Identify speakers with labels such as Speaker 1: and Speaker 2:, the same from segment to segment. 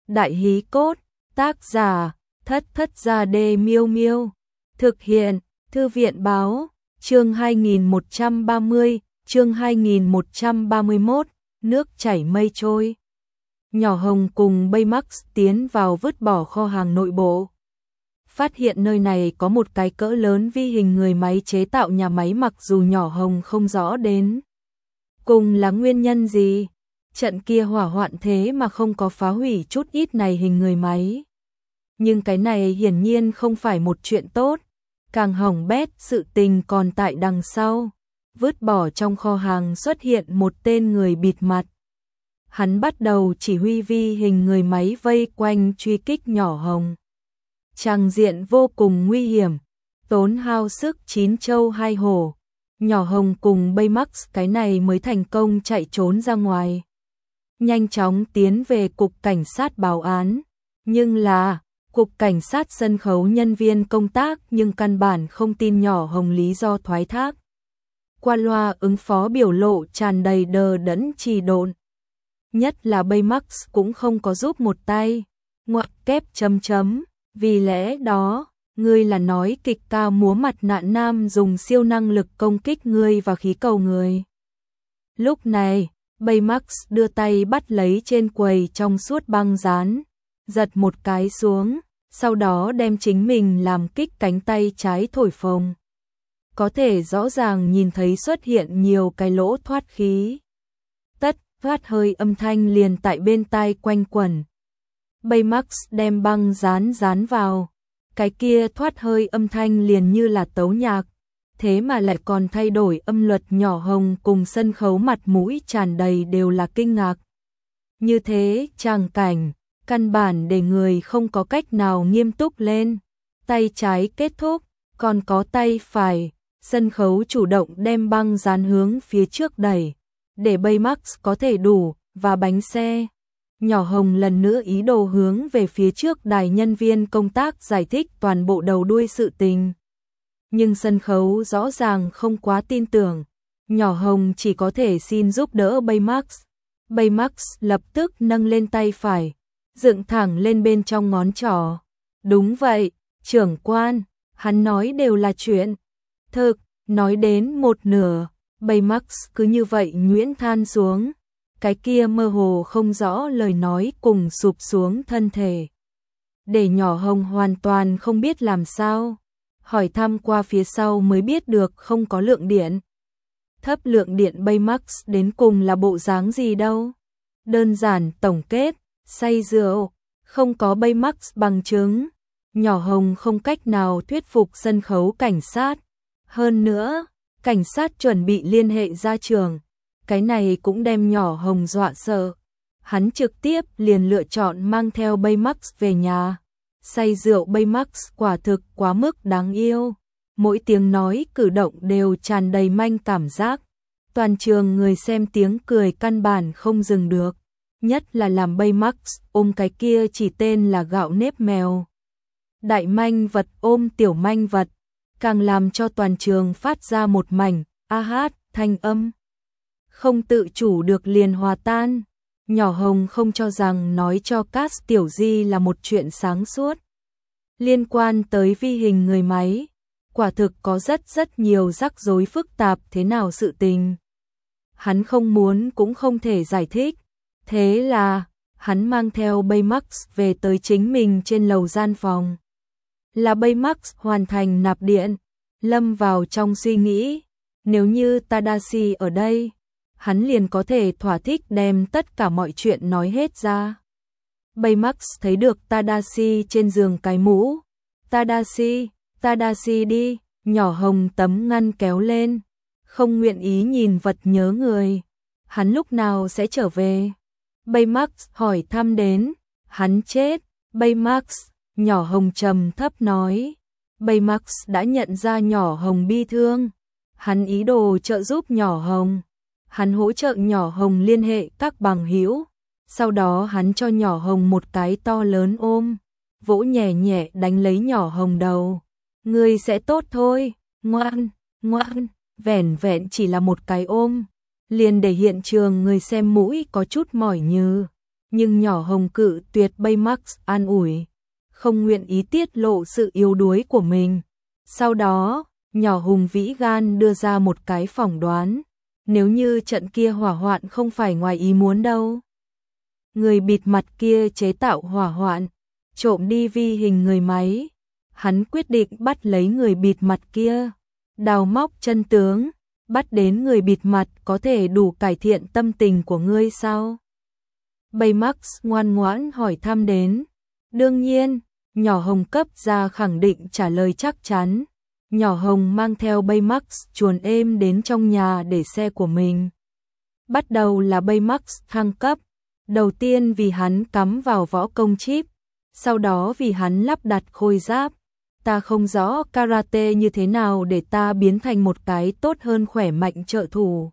Speaker 1: Đại hí cốt, tác giả, Thất Thất Gia Đê Miêu Miêu. Thực hiện, Thư viện báo, chương 2130, chương 2131, nước chảy mây trôi. Nhỏ Hồng cùng Baymax tiến vào vứt bỏ kho hàng nội bộ. Phát hiện nơi này có một cái cỡ lớn vi hình người máy chế tạo nhà máy, mặc dù Nhỏ Hồng không rõ đến cùng là nguyên nhân gì. Trận kia hỏa hoạn thế mà không có phá hủy chút ít này hình người máy. Nhưng cái này hiển nhiên không phải một chuyện tốt. Càng hỏng bét, sự tình còn tại đằng sau. Vứt bỏ trong kho hàng xuất hiện một tên người bịt mặt. Hắn bắt đầu chỉ huy vi hình người máy vây quanh truy kích Nhỏ Hồng. Tràng diện vô cùng nguy hiểm, tốn hao sức chín châu hai hổ. Nhỏ Hồng cùng Baymax cái này mới thành công chạy trốn ra ngoài. Nhanh chóng tiến về cục cảnh sát báo án. Nhưng là, cục cảnh sát sân khấu nhân viên công tác nhưng căn bản không tin Nhỏ Hồng lý do thoái thác. Qua loa ứng phó biểu lộ tràn đầy đờ đẫn trì độn. Nhất là Baymax cũng không có giúp một tay. Ngoặc kép chấm chấm. Vì lẽ đó, ngươi là nói kịch cao múa mặt nạ nam dùng siêu năng lực công kích ngươi và khí cầu người. Lúc này, Baymax đưa tay bắt lấy trên quầy trong suốt băng dán, giật một cái xuống, sau đó đem chính mình làm kích cánh tay trái thổi phồng. Có thể rõ ràng nhìn thấy xuất hiện nhiều cái lỗ thoát khí. Tất thoát hơi âm thanh liền tại bên tai quanh quẩn. Baymax đem băng dán vào, cái kia thoát hơi âm thanh liền như là tấu nhạc, thế mà lại còn thay đổi âm luật. Nhỏ Hồng cùng sân khấu mặt mũi tràn đầy đều là kinh ngạc. Như thế tràng cảnh, căn bản để người không có cách nào nghiêm túc lên. Tay trái kết thúc, còn có tay phải, sân khấu chủ động đem băng dán hướng phía trước đẩy, để Baymax có thể đủ và bánh xe. Nhỏ Hồng lần nữa ý đồ hướng về phía trước đài nhân viên công tác giải thích toàn bộ đầu đuôi sự tình. Nhưng sân khấu rõ ràng không quá tin tưởng. Nhỏ Hồng chỉ có thể xin giúp đỡ Baymax. Baymax lập tức nâng lên tay phải, dựng thẳng lên bên trong ngón trỏ. Đúng vậy, trưởng quan, hắn nói đều là chuyện thực. Nói đến một nửa, Baymax cứ như vậy nhuyễn than xuống. Cái kia mơ hồ không rõ lời nói cùng sụp xuống thân thể. Để Nhỏ Hồng hoàn toàn không biết làm sao. Hỏi thăm qua phía sau mới biết được không có lượng điện. Thấp lượng điện Baymax đến cùng là bộ dáng gì đâu. Đơn giản tổng kết, say rượu, không có Baymax bằng chứng. Nhỏ Hồng không cách nào thuyết phục sân khấu cảnh sát. Hơn nữa, cảnh sát chuẩn bị liên hệ ra trường. Cái này cũng đem Nhỏ Hồng dọa sợ. Hắn trực tiếp liền lựa chọn mang theo Baymax về nhà. Say rượu Baymax quả thực quá mức đáng yêu. Mỗi tiếng nói cử động đều tràn đầy manh cảm giác. Toàn trường người xem tiếng cười căn bản không dừng được. Nhất là làm Baymax ôm cái kia chỉ tên là gạo nếp mèo. Đại manh vật ôm tiểu manh vật. Càng làm cho toàn trường phát ra một mảnh a hát thanh âm. Không tự chủ được liền hòa tan. Nhỏ Hồng không cho rằng nói cho Cát Tiểu Di là một chuyện sáng suốt. Liên quan tới vi hình người máy, quả thực có rất nhiều rắc rối phức tạp thế nào sự tình. Hắn không muốn cũng không thể giải thích. Thế là, hắn mang theo Baymax về tới chính mình trên lầu gian phòng. Là Baymax hoàn thành nạp điện, lâm vào trong suy nghĩ. Nếu như Tadashi ở đây, hắn liền có thể thỏa thích đem tất cả mọi chuyện nói hết ra. Baymax thấy được Tadashi trên giường cái mũ. Tadashi đi, Nhỏ Hồng tấm ngăn kéo lên. Không nguyện ý nhìn vật nhớ người. Hắn lúc nào sẽ trở về? Baymax hỏi thăm đến. Hắn chết. Baymax, Nhỏ Hồng trầm thấp nói. Baymax đã nhận ra Nhỏ Hồng bi thương. Hắn ý đồ trợ giúp Nhỏ Hồng. Hắn hỗ trợ Nhỏ Hồng liên hệ các bằng hữu. Sau đó hắn cho Nhỏ Hồng một cái to lớn ôm. Vỗ nhẹ nhẹ đánh lấy Nhỏ Hồng đầu. Ngươi sẽ tốt thôi, ngoan. Vẻn vẹn chỉ là một cái ôm. Liền để hiện trường người xem mũi có chút mỏi như. Nhưng nhỏ Hồng cự tuyệt Baymax an ủi, không nguyện ý tiết lộ sự yếu đuối của mình. Sau đó, nhỏ Hùng vĩ gan đưa ra một cái phỏng đoán, nếu như trận kia hỏa hoạn không phải ngoài ý muốn đâu. Người bịt mặt kia chế tạo hỏa hoạn, trộm đi vi hình người máy. Hắn quyết định bắt lấy người bịt mặt kia, đào móc chân tướng, bắt đến người bịt mặt có thể đủ cải thiện tâm tình của ngươi sao? Baymax ngoan ngoãn hỏi thăm đến. Đương nhiên, nhỏ Hồng cấp ra khẳng định trả lời chắc chắn. Nhỏ Hồng mang theo Baymax chuồn êm đến trong nhà để xe của mình. Bắt đầu là Baymax thăng cấp, đầu tiên vì hắn cắm vào võ công chip, sau đó vì hắn lắp đặt khôi giáp. Ta không rõ karate như thế nào để ta biến thành một cái tốt hơn khỏe mạnh trợ thủ.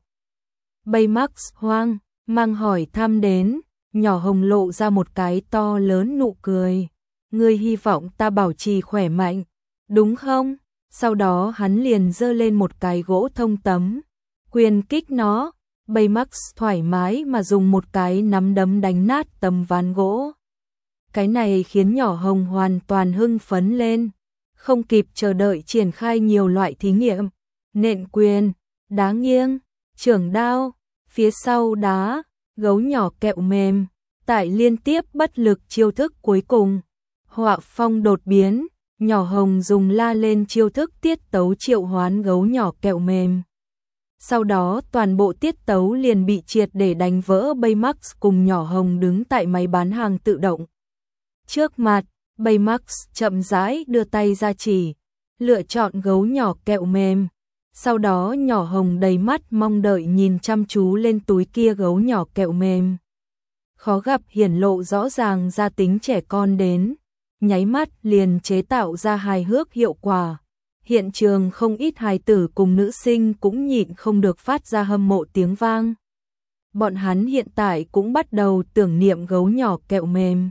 Speaker 1: Baymax hoang mang hỏi thăm đến, nhỏ Hồng lộ ra một cái to lớn nụ cười. Ngươi hy vọng ta bảo trì khỏe mạnh, đúng không? Sau đó hắn liền giơ lên một cái gỗ thông tấm, quyền kích nó. Baymax thoải mái mà dùng một cái nắm đấm đánh nát tấm ván gỗ. Cái này khiến nhỏ Hồng hoàn toàn hưng phấn lên, không kịp chờ đợi triển khai nhiều loại thí nghiệm, nện quyền, đá nghiêng, chưởng đao, phía sau đá, gấu nhỏ kẹo mềm, tại liên tiếp bất lực chiêu thức cuối cùng. Họa phong đột biến, nhỏ Hồng dùng la lên chiêu thức tiết tấu triệu hoán gấu nhỏ kẹo mềm. Sau đó toàn bộ tiết tấu liền bị triệt để đánh vỡ. Baymax cùng nhỏ Hồng đứng tại máy bán hàng tự động trước mặt. Baymax chậm rãi đưa tay ra chỉ, lựa chọn gấu nhỏ kẹo mềm. Sau đó nhỏ Hồng đầy mắt mong đợi nhìn chăm chú lên túi kia gấu nhỏ kẹo mềm. Khó gặp hiển lộ rõ ràng ra tính trẻ con đến, nháy mắt liền chế tạo ra hài hước hiệu quả. Hiện trường không ít hài tử cùng nữ sinh cũng nhịn không được phát ra hâm mộ tiếng vang. Bọn hắn hiện tại cũng bắt đầu tưởng niệm gấu nhỏ kẹo mềm.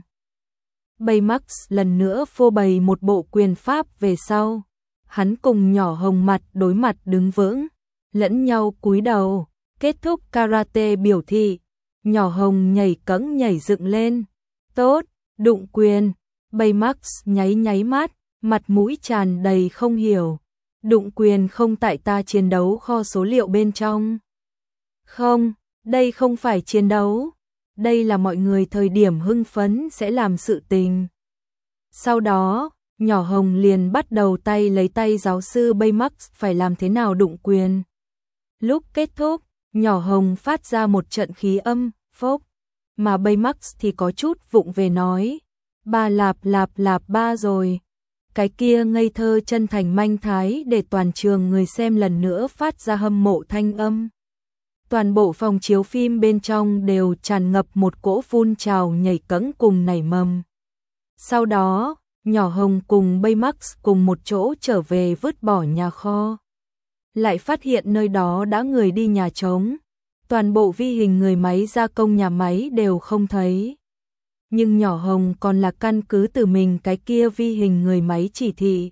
Speaker 1: Baymax lần nữa phô bày một bộ quyền pháp về sau. Hắn cùng nhỏ Hồng mặt đối mặt đứng vững, lẫn nhau cúi đầu, kết thúc karate biểu thị. Nhỏ Hồng nhảy cẫng nhảy dựng lên. Tốt, đụng quyền. Baymax nháy mắt, mặt mũi tràn đầy không hiểu. Đụng quyền không tại ta chiến đấu kho số liệu bên trong. Không, đây không phải chiến đấu. Đây là mọi người thời điểm hưng phấn sẽ làm sự tình. Sau đó, nhỏ Hồng liền bắt đầu tay lấy tay giáo sư Baymax phải làm thế nào đụng quyền. Lúc kết thúc, nhỏ Hồng phát ra một trận khí âm, phốc, mà Baymax thì có chút vụng về nói. Ba lạp ba rồi. Cái kia ngây thơ chân thành manh thái để toàn trường người xem lần nữa phát ra hâm mộ thanh âm. Toàn bộ phòng chiếu phim bên trong đều tràn ngập một cỗ phun trào nhảy cẫng cùng nảy mầm. Sau đó, nhỏ Hồng cùng Baymax cùng một chỗ trở về vứt bỏ nhà kho. Lại phát hiện nơi đó đã người đi nhà trống. Toàn bộ vi hình người máy gia công nhà máy đều không thấy. Nhưng nhỏ Hồng còn là căn cứ từ mình cái kia vi hình người máy chỉ thị.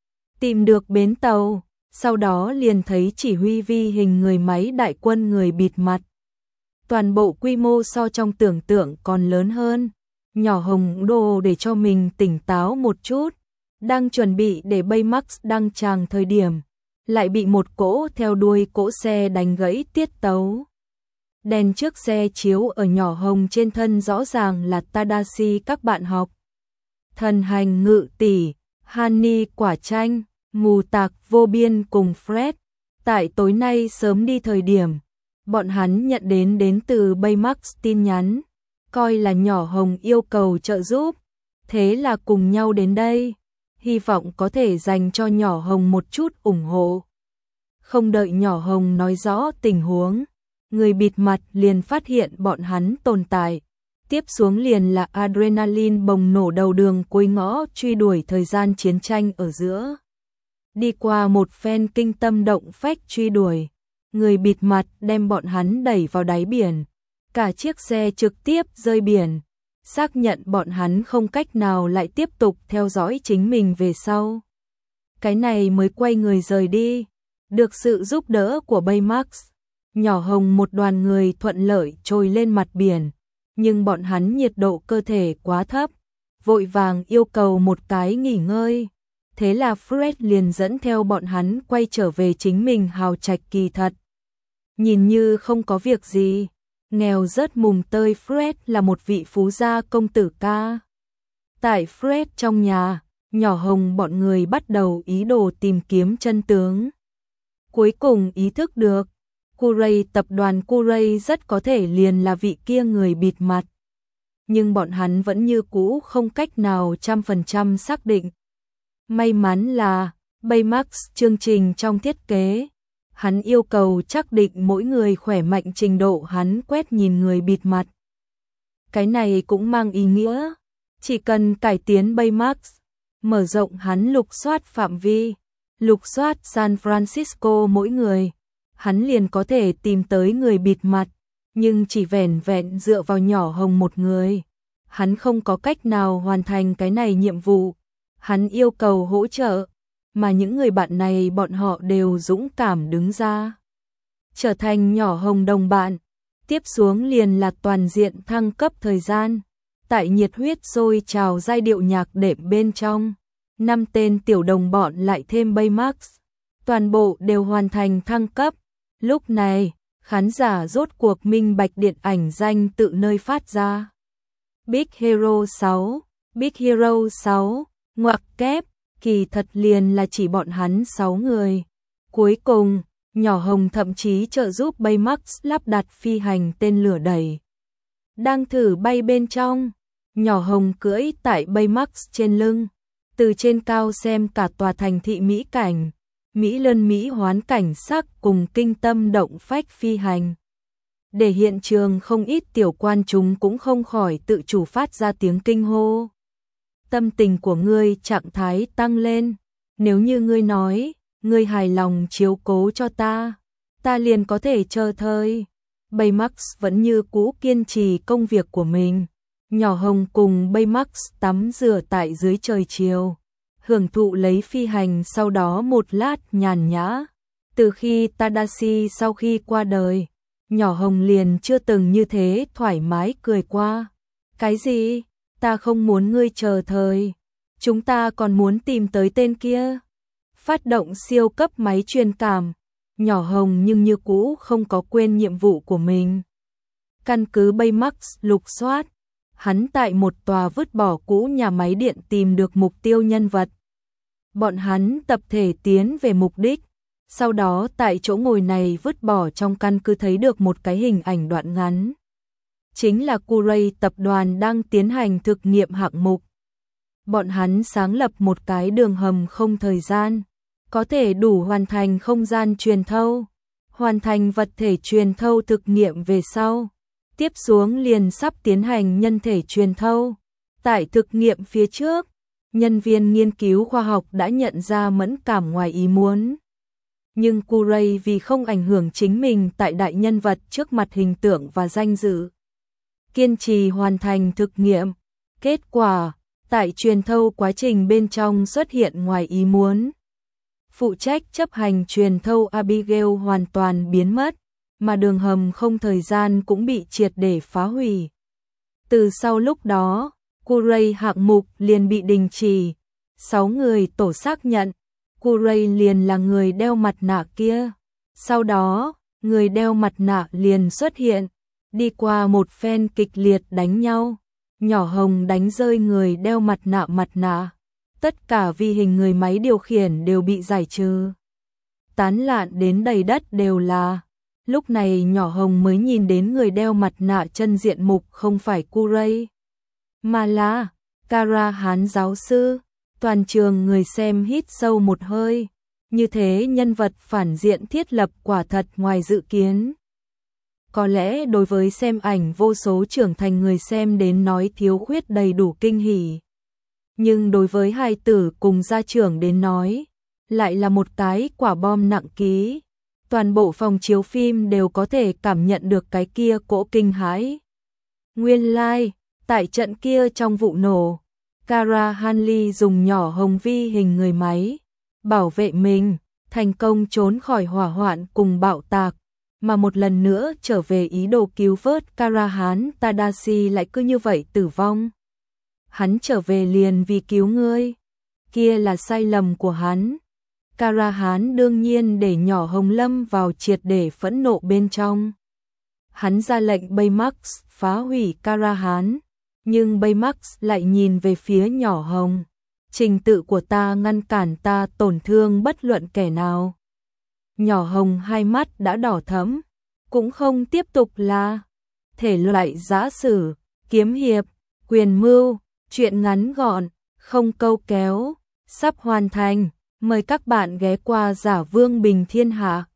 Speaker 1: Tìm được bến tàu, sau đó liền thấy chỉ huy vi hình người máy đại quân người bịt mặt. Toàn bộ quy mô so trong tưởng tượng còn lớn hơn. Nhỏ Hồng đồ để cho mình tỉnh táo một chút. Đang chuẩn bị để Baymax đăng tràng thời điểm. Lại bị một cỗ theo đuôi cỗ xe đánh gãy tiết tấu. Đèn trước xe chiếu ở nhỏ Hồng trên thân rõ ràng là Tadashi các bạn học. Thần hành ngự tỷ, Honey quả chanh, mù tạc vô biên cùng Fred. Tại tối nay sớm đi thời điểm, bọn hắn nhận đến từ Baymax tin nhắn, coi là nhỏ Hồng yêu cầu trợ giúp, thế là cùng nhau đến đây, hy vọng có thể dành cho nhỏ Hồng một chút ủng hộ. Không đợi nhỏ Hồng nói rõ tình huống, người bịt mặt liền phát hiện bọn hắn tồn tại. Tiếp xuống liền là adrenaline bùng nổ đầu đường cuối ngõ truy đuổi thời gian chiến tranh ở giữa. Đi qua một phen kinh tâm động phách truy đuổi, người bịt mặt đem bọn hắn đẩy vào đáy biển. Cả chiếc xe trực tiếp rơi biển, xác nhận bọn hắn không cách nào lại tiếp tục theo dõi chính mình về sau. Cái này mới quay người rời đi. Được sự giúp đỡ của Baymax, nhỏ Hồng một đoàn người thuận lợi trôi lên mặt biển. nhưng bọn hắn nhiệt độ cơ thể quá thấp, vội vàng yêu cầu một cái nghỉ ngơi. Thế là Fred liền dẫn theo bọn hắn quay trở về chính mình hào trạch kỳ thật. Nhìn như không có việc gì, nghèo rớt mùng tơi Fred là một vị phú gia công tử ca. Tại Fred trong nhà, nhỏ Hồng bọn người bắt đầu ý đồ tìm kiếm chân tướng. Cuối cùng ý thức được, Curay tập đoàn Curay rất có thể liền là vị kia người bịt mặt. Nhưng bọn hắn vẫn như cũ không cách nào 100% xác định. May mắn là Baymax chương trình trong thiết kế, hắn yêu cầu xác định mỗi người khỏe mạnh trình độ hắn quét nhìn người bịt mặt. Cái này cũng mang ý nghĩa, chỉ cần cải tiến Baymax, mở rộng hắn lục soát phạm vi, lục soát San Francisco mỗi người, hắn liền có thể tìm tới người bịt mặt, nhưng chỉ vẻn vẹn dựa vào nhỏ Hồng một người. Hắn không có cách nào hoàn thành cái này nhiệm vụ, hắn yêu cầu hỗ trợ, mà những người bạn này bọn họ đều dũng cảm đứng ra. Trở thành nhỏ Hồng đồng bạn, tiếp xuống liền là toàn diện thăng cấp thời gian. Tại nhiệt huyết sôi trào giai điệu nhạc đệm bên trong, 5 tên tiểu đồng bọn lại thêm Baymax, toàn bộ đều hoàn thành thăng cấp. Lúc này, khán giả rốt cuộc minh bạch điện ảnh danh tự nơi phát ra. Big Hero 6, Big Hero 6, ngoặc kép, kỳ thật liền là chỉ bọn hắn 6 người. Cuối cùng, nhỏ Hồng thậm chí trợ giúp Baymax lắp đặt phi hành tên lửa đẩy. Đang thử bay bên trong, nhỏ Hồng cưỡi tại Baymax trên lưng, từ trên cao xem cả tòa thành thị mỹ cảnh, mỹ lân mỹ hoán cảnh sắc cùng kinh tâm động phách phi hành. Để hiện trường không ít tiểu quan chúng cũng không khỏi tự chủ phát ra tiếng kinh hô. Tâm tình của ngươi trạng thái tăng lên, nếu như ngươi nói, ngươi hài lòng chiếu cố cho ta liền có thể chờ thời. Baymax vẫn như cũ kiên trì công việc của mình. Nhỏ Hồng cùng Baymax tắm rửa tại dưới trời chiều, hưởng thụ lấy phi hành, sau đó một lát nhàn nhã. Từ khi Tadashi sau khi qua đời, nhỏ Hồng liền chưa từng như thế thoải mái cười qua. Cái gì? Ta không muốn ngươi chờ thời. Chúng ta còn muốn tìm tới tên kia. Phát động siêu cấp máy truyền cảm. Nhỏ Hồng nhưng như cũ không có quên nhiệm vụ của mình. Căn cứ Baymax lục soát, hắn tại một tòa vứt bỏ cũ nhà máy điện tìm được mục tiêu nhân vật. Bọn hắn tập thể tiến về mục đích, sau đó tại chỗ ngồi này vứt bỏ trong căn cứ thấy được một cái hình ảnh đoạn ngắn. Chính là Curay tập đoàn đang tiến hành thực nghiệm hạng mục. Bọn hắn sáng lập một cái đường hầm không thời gian, có thể đủ hoàn thành không gian truyền thâu, hoàn thành vật thể truyền thâu thực nghiệm về sau. Tiếp xuống liền sắp tiến hành nhân thể truyền thâu. Tại thực nghiệm phía trước, nhân viên nghiên cứu khoa học đã nhận ra mẫn cảm ngoài ý muốn. Nhưng Curay vì không ảnh hưởng chính mình tại đại nhân vật trước mặt hình tượng và danh dự, kiên trì hoàn thành thực nghiệm. Kết quả, tại truyền thâu quá trình bên trong xuất hiện ngoài ý muốn. Phụ trách chấp hành truyền thâu Abigail hoàn toàn biến mất, mà đường hầm không thời gian cũng bị triệt để phá hủy. Từ sau lúc đó, Curay hạng mục liền bị đình chỉ. 6 người tổ xác nhận, Curay liền là người đeo mặt nạ kia. Sau đó, người đeo mặt nạ liền xuất hiện, đi qua một phen kịch liệt đánh nhau. Nhỏ Hồng đánh rơi người đeo mặt nạ. Tất cả vi hình người máy điều khiển đều bị giải trừ. Tán lạn đến đầy đất đều là. Lúc này nhỏ Hồng mới nhìn đến người đeo mặt nạ chân diện mục không phải Curay, mà là Kara Hán giáo sư. Toàn trường người xem hít sâu một hơi. Như thế nhân vật phản diện thiết lập quả thật ngoài dự kiến. Có lẽ đối với xem ảnh vô số trưởng thành người xem đến nói thiếu khuyết đầy đủ kinh hỉ. Nhưng đối với hài tử cùng gia trưởng đến nói, lại là một cái quả bom nặng ký. Toàn bộ phòng chiếu phim đều có thể cảm nhận được cái kia cỗ kinh hãi. Nguyên lai, tại trận kia trong vụ nổ, Kara Hanley dùng nhỏ Hồng vi hình người máy, bảo vệ mình, thành công trốn khỏi hỏa hoạn cùng bạo tạc. mà một lần nữa trở về ý đồ cứu vớt Karahan Tadashi lại cứ như vậy tử vong. Hắn trở về liền vì cứu ngươi, kia là sai lầm của hắn. Karahan đương nhiên để nhỏ Hồng Lâm vào triệt để phẫn nộ bên trong. Hắn ra lệnh Baymax phá hủy Karahan, nhưng Baymax lại nhìn về phía nhỏ Hồng. Trình tự của ta ngăn cản ta tổn thương bất luận kẻ nào. Nhỏ Hồng hai mắt đã đỏ thẫm, cũng không tiếp tục là thể loại giã sử, kiếm hiệp, quyền mưu, truyện ngắn gọn, không câu kéo, sắp hoàn thành. Mời các bạn ghé qua Giả Vương Bình Thiên Hạ.